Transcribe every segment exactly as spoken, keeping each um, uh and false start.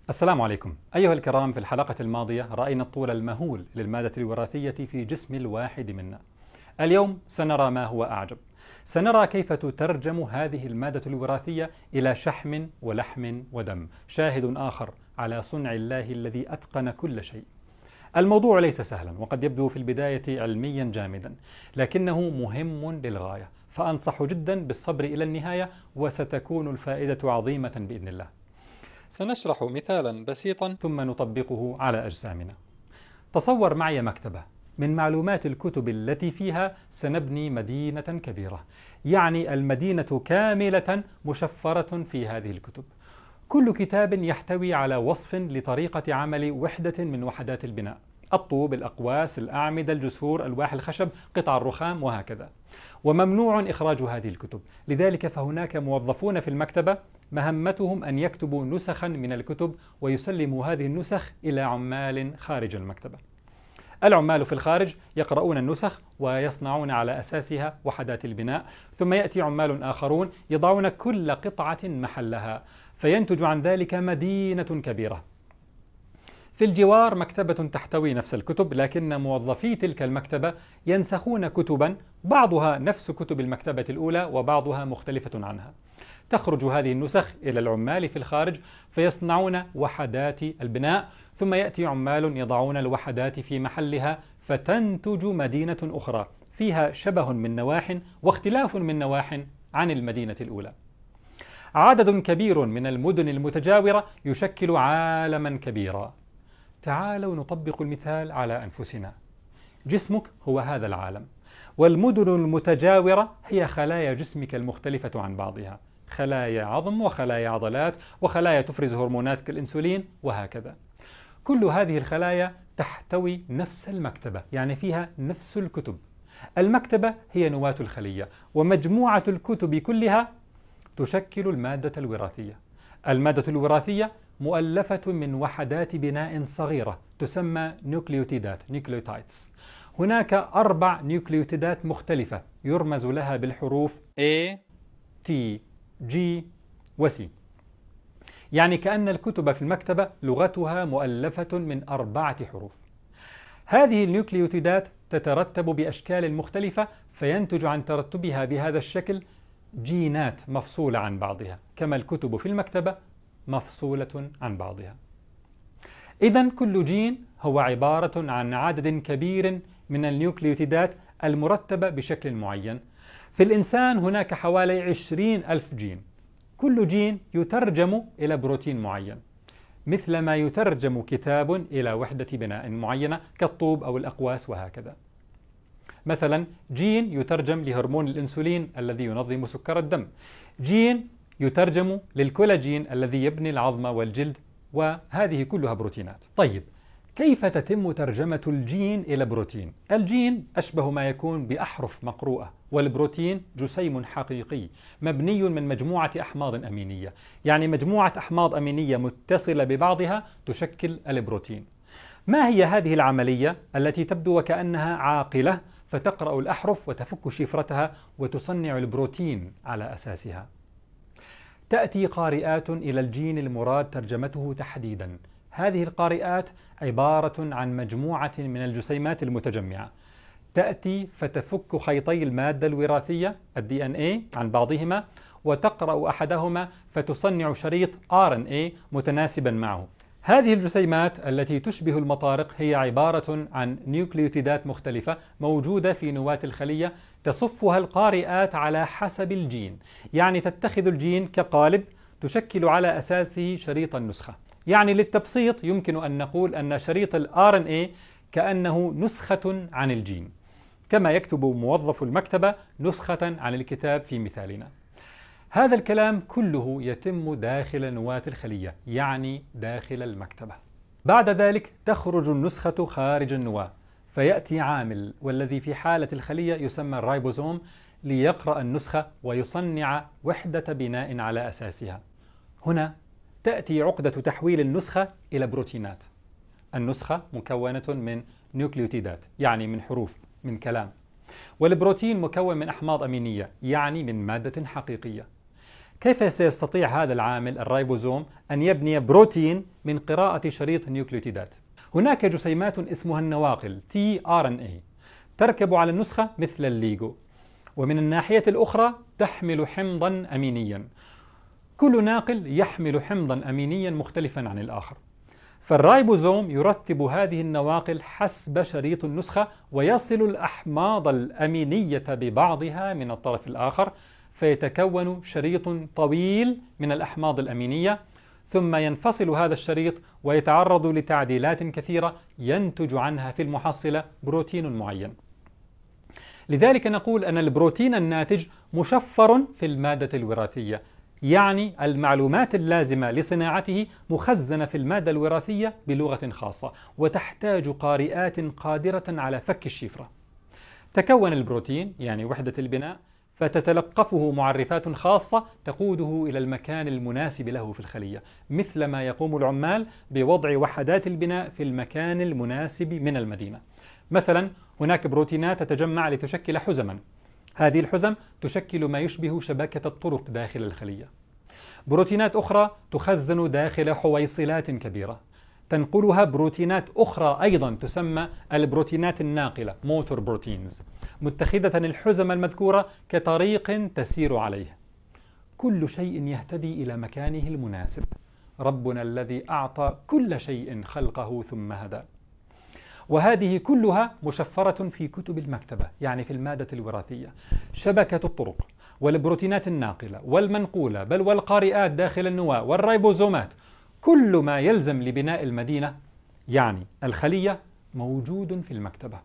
السلام عليكم. أيها الكرام، في الحلقة الماضية رأينا الطول المهول للمادة الوراثية في جسم الواحد منا. اليوم سنرى ما هو أعجب، سنرى كيف تترجم هذه المادة الوراثية إلى شحم ولحم ودم، شاهد آخر على صنع الله الذي أتقن كل شيء. الموضوع ليس سهلا، وقد يبدو في البداية علميا جامدا، لكنه مهم للغاية، فأنصح جدا بالصبر إلى النهاية وستكون الفائدة عظيمة بإذن الله. سنشرح مثالا بسيطا ثم نطبقه على أجسامنا. تصور معي مكتبة، من معلومات الكتب التي فيها سنبني مدينة كبيرة، يعني المدينة كاملة مشفرة في هذه الكتب. كل كتاب يحتوي على وصف لطريقة عمل وحدة من وحدات البناء: الطوب، الأقواس، الأعمدة، الجسور، ألواح الخشب، قطع الرخام، وهكذا. وممنوع إخراج هذه الكتب، لذلك فهناك موظفون في المكتبة مهمتهم أن يكتبوا نسخا من الكتب ويسلموا هذه النسخ إلى عمال خارج المكتبة. العمال في الخارج يقرؤون النسخ ويصنعون على أساسها وحدات البناء، ثم يأتي عمال آخرون يضعون كل قطعة محلها، فينتج عن ذلك مدينة كبيرة. في الجوار مكتبة تحتوي نفس الكتب، لكن موظفي تلك المكتبة ينسخون كتبا بعضها نفس كتب المكتبة الأولى وبعضها مختلفة عنها. تخرج هذه النسخ إلى العمال في الخارج فيصنعون وحدات البناء، ثم يأتي عمال يضعون الوحدات في محلها، فتنتج مدينة أخرى فيها شبه من نواح واختلاف من نواح عن المدينة الأولى. عدد كبير من المدن المتجاورة يشكل عالما كبيرا. تعالوا نطبق المثال على أنفسنا. جسمك هو هذا العالم، والمدن المتجاورة هي خلايا جسمك المختلفة عن بعضها، خلايا عظم وخلايا عضلات وخلايا تفرز هرمونات كالإنسولين وهكذا. كل هذه الخلايا تحتوي نفس المكتبة، يعني فيها نفس الكتب. المكتبة هي نواة الخلية، ومجموعة الكتب كلها تشكل المادة الوراثية. المادة الوراثية مؤلفة من وحدات بناء صغيرة تسمى نيوكليوتيدات نيوكليوتايدز. هناك أربع نيوكليوتيدات مختلفة يرمز لها بالحروف A, T, G و C، يعني كأن الكتب في المكتبة لغتها مؤلفة من أربعة حروف. هذه النيوكليوتيدات تترتب بأشكال مختلفة، فينتج عن ترتبها بهذا الشكل جينات مفصولة عن بعضها، كما الكتب في المكتبة مفصولة عن بعضها. إذن كل جين هو عبارة عن عدد كبير من النيوكليوتيدات المرتبة بشكل معين. في الإنسان هناك حوالي عشرين ألف جين، كل جين يترجم إلى بروتين معين، مثل ما يترجم كتاب إلى وحدة بناء معينة كالطوب أو الأقواس وهكذا. مثلا جين يترجم لهرمون الإنسولين الذي ينظم سكر الدم، جين يترجم للكولاجين الذي يبني العظم والجلد، وهذه كلها بروتينات. طيب، كيف تتم ترجمة الجين إلى بروتين؟ الجين أشبه ما يكون بأحرف مقروءة، والبروتين جسيم حقيقي مبني من مجموعة أحماض أمينية، يعني مجموعة أحماض أمينية متصلة ببعضها تشكل البروتين. ما هي هذه العملية التي تبدو وكأنها عاقلة، فتقرأ الأحرف وتفك شفرتها وتصنع البروتين على أساسها؟ تأتي قارئات إلى الجين المراد ترجمته تحديدا. هذه القارئات عبارة عن مجموعة من الجسيمات المتجمعة، تأتي فتفك خيطي المادة الوراثية الدي إن إيه عن بعضهما، وتقرأ أحدهما فتصنع شريط آر إن إيه متناسبا معه. هذه الجسيمات التي تشبه المطارق هي عبارة عن نيوكليوتيدات مختلفة موجودة في نواة الخلية، تصفها القارئات على حسب الجين، يعني تتخذ الجين كقالب تشكل على أساسه شريط النسخة. يعني للتبسيط يمكن أن نقول أن شريط ال آر إن إيه كأنه نسخة عن الجين، كما يكتب موظف المكتبة نسخة عن الكتاب في مثالنا. هذا الكلام كله يتم داخل نواة الخلية، يعني داخل المكتبة. بعد ذلك تخرج النسخة خارج النواة، فيأتي عامل، والذي في حالة الخلية يسمى الرايبوزوم، ليقرأ النسخة ويصنع وحدة بناء على أساسها. هنا تأتي عقدة تحويل النسخة إلى بروتينات. النسخة مكونة من نيوكليوتيدات، يعني من حروف، من كلام، والبروتين مكون من أحماض أمينية، يعني من مادة حقيقية. كيف سيستطيع هذا العامل الرايبوزوم أن يبني بروتين من قراءة شريط نيوكليوتيدات؟ هناك جسيمات اسمها النواقل تي آر إن إيه تركب على النسخة مثل الليجو، ومن الناحية الأخرى تحمل حمضا أمينيا، كل ناقل يحمل حمضا أمينيا مختلفا عن الآخر، فالرايبوزوم يرتب هذه النواقل حسب شريط النسخة ويصل الأحماض الأمينية ببعضها من الطرف الآخر، فيتكون شريط طويل من الأحماض الأمينية، ثم ينفصل هذا الشريط ويتعرض لتعديلات كثيرة ينتج عنها في المحصلة بروتين معين. لذلك نقول أن البروتين الناتج مشفر في المادة الوراثية، يعني المعلومات اللازمة لصناعته مخزنة في المادة الوراثية بلغة خاصة، وتحتاج قارئات قادرة على فك الشفرة. تكون البروتين يعني وحدة البناء، فتتلقفه معرفات خاصة تقوده إلى المكان المناسب له في الخلية، مثل ما يقوم العمال بوضع وحدات البناء في المكان المناسب من المدينة. مثلا هناك بروتينات تتجمع لتشكل حزما، هذه الحزم تشكل ما يشبه شبكة الطرق داخل الخلية. بروتينات أخرى تخزن داخل حويصلات كبيرة، تنقلها بروتينات أخرى أيضا تسمى البروتينات الناقلة موتور بروتينز، متخذة الحزم المذكورة كطريق تسير عليه. كل شيء يهتدي إلى مكانه المناسب. ربنا الذي أعطى كل شيء خلقه ثم هدى. وهذه كلها مشفرة في كتب المكتبة، يعني في المادة الوراثية. شبكة الطرق والبروتينات الناقلة والمنقولة بل والقارئات داخل النواة والرايبوزومات، كل ما يلزم لبناء المدينة يعني الخلية موجود في المكتبة.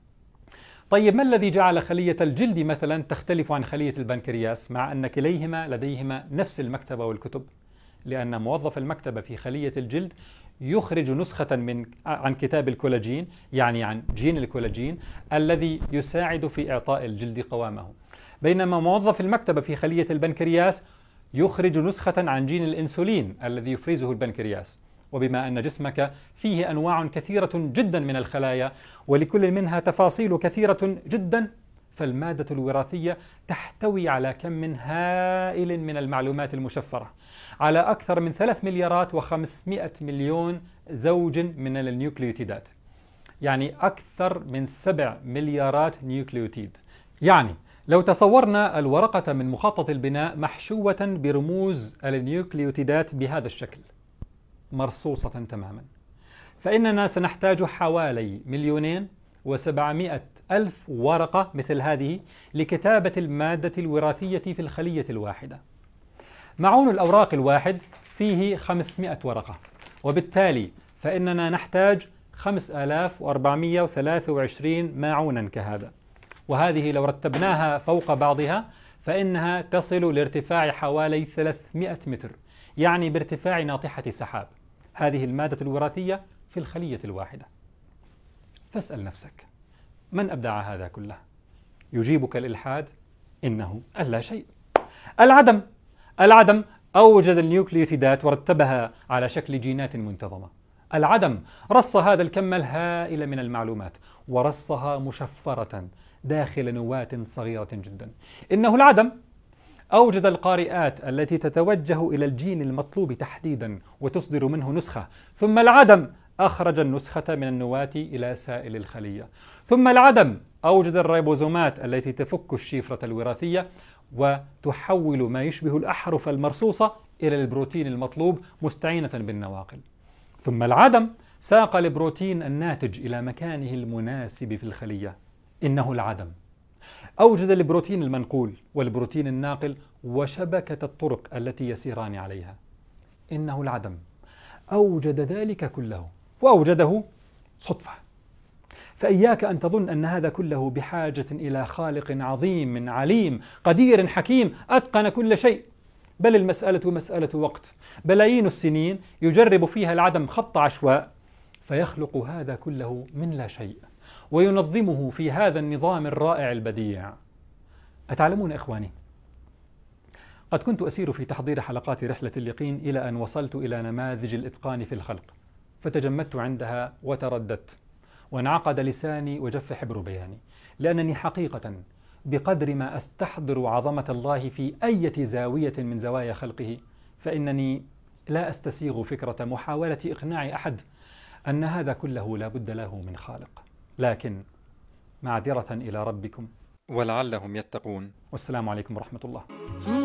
طيب ما الذي جعل خلية الجلد مثلا تختلف عن خلية البنكرياس مع أن كليهما لديهما نفس المكتبة والكتب؟ لأن موظف المكتبة في خلية الجلد يخرج نسخة من عن كتاب الكولاجين، يعني عن جين الكولاجين الذي يساعد في إعطاء الجلد قوامه، بينما موظف المكتبة في خلية البنكرياس يخرج نسخة عن جين الإنسولين الذي يفرزه البنكرياس. وبما أن جسمك فيه أنواع كثيرة جدا من الخلايا ولكل منها تفاصيل كثيرة جدا، فالمادة الوراثية تحتوي على كم هائل من المعلومات المشفرة، على أكثر من ثلاث مليارات وخمسمائة مليون زوج من النيوكليوتيدات، يعني أكثر من سبع مليارات نيوكليوتيد. يعني لو تصورنا الورقة من مخطط البناء محشوة برموز النيوكليوتيدات بهذا الشكل مرصوصة تماما، فإننا سنحتاج حوالي مليونين وسبعمائة ألف ورقة مثل هذه لكتابة المادة الوراثية في الخلية الواحدة. معون الأوراق الواحد فيه خمسمائة ورقة، وبالتالي فإننا نحتاج خمسة آلاف وأربعمائة وثلاثة وعشرين معونا كهذا، وهذه لو رتبناها فوق بعضها فإنها تصل لارتفاع حوالي ثلاثمائة متر، يعني بارتفاع ناطحة سحاب، هذه المادة الوراثية في الخلية الواحدة. فاسأل نفسك، من أبدع هذا كله؟ يجيبك الإلحاد إنه اللا شيء، العدم. العدم أوجد النيوكليوتيدات ورتبها على شكل جينات منتظمة. العدم رص هذا الكم الهائل من المعلومات ورصها مشفرة داخل نواة صغيرة جدا. إنه العدم أوجد القارئات التي تتوجه إلى الجين المطلوب تحديدا وتصدر منه نسخة، ثم العدم أخرج النسخة من النواة إلى سائل الخلية، ثم العدم أوجد الريبوزومات التي تفك الشفرة الوراثية وتحول ما يشبه الأحرف المرصوصة إلى البروتين المطلوب مستعينة بالنواقل، ثم العدم ساق البروتين الناتج إلى مكانه المناسب في الخلية. إنه العدم أوجد البروتين المنقول والبروتين الناقل وشبكة الطرق التي يسيران عليها. إنه العدم أوجد ذلك كله، وأوجده صدفة. فإياك أن تظن أن هذا كله بحاجة إلى خالق عظيم عليم قدير حكيم أتقن كل شيء، بل المسألة مسألة وقت، بلايين السنين يجرب فيها العدم خط عشواء فيخلق هذا كله من لا شيء وينظمه في هذا النظام الرائع البديع. أتعلمون إخواني، قد كنت أسير في تحضير حلقات رحلة اليقين إلى أن وصلت إلى نماذج الإتقان في الخلق، فتجمدت عندها وترددت وانعقد لساني وجف حبر بياني، لأنني حقيقة بقدر ما أستحضر عظمة الله في أي زاوية من زوايا خلقه، فإنني لا أستسيغ فكرة محاولة إقناع أحد أن هذا كله لا بد له من خالق. لكن معذرة إلى ربكم ولعلهم يتقون، والسلام عليكم ورحمة الله.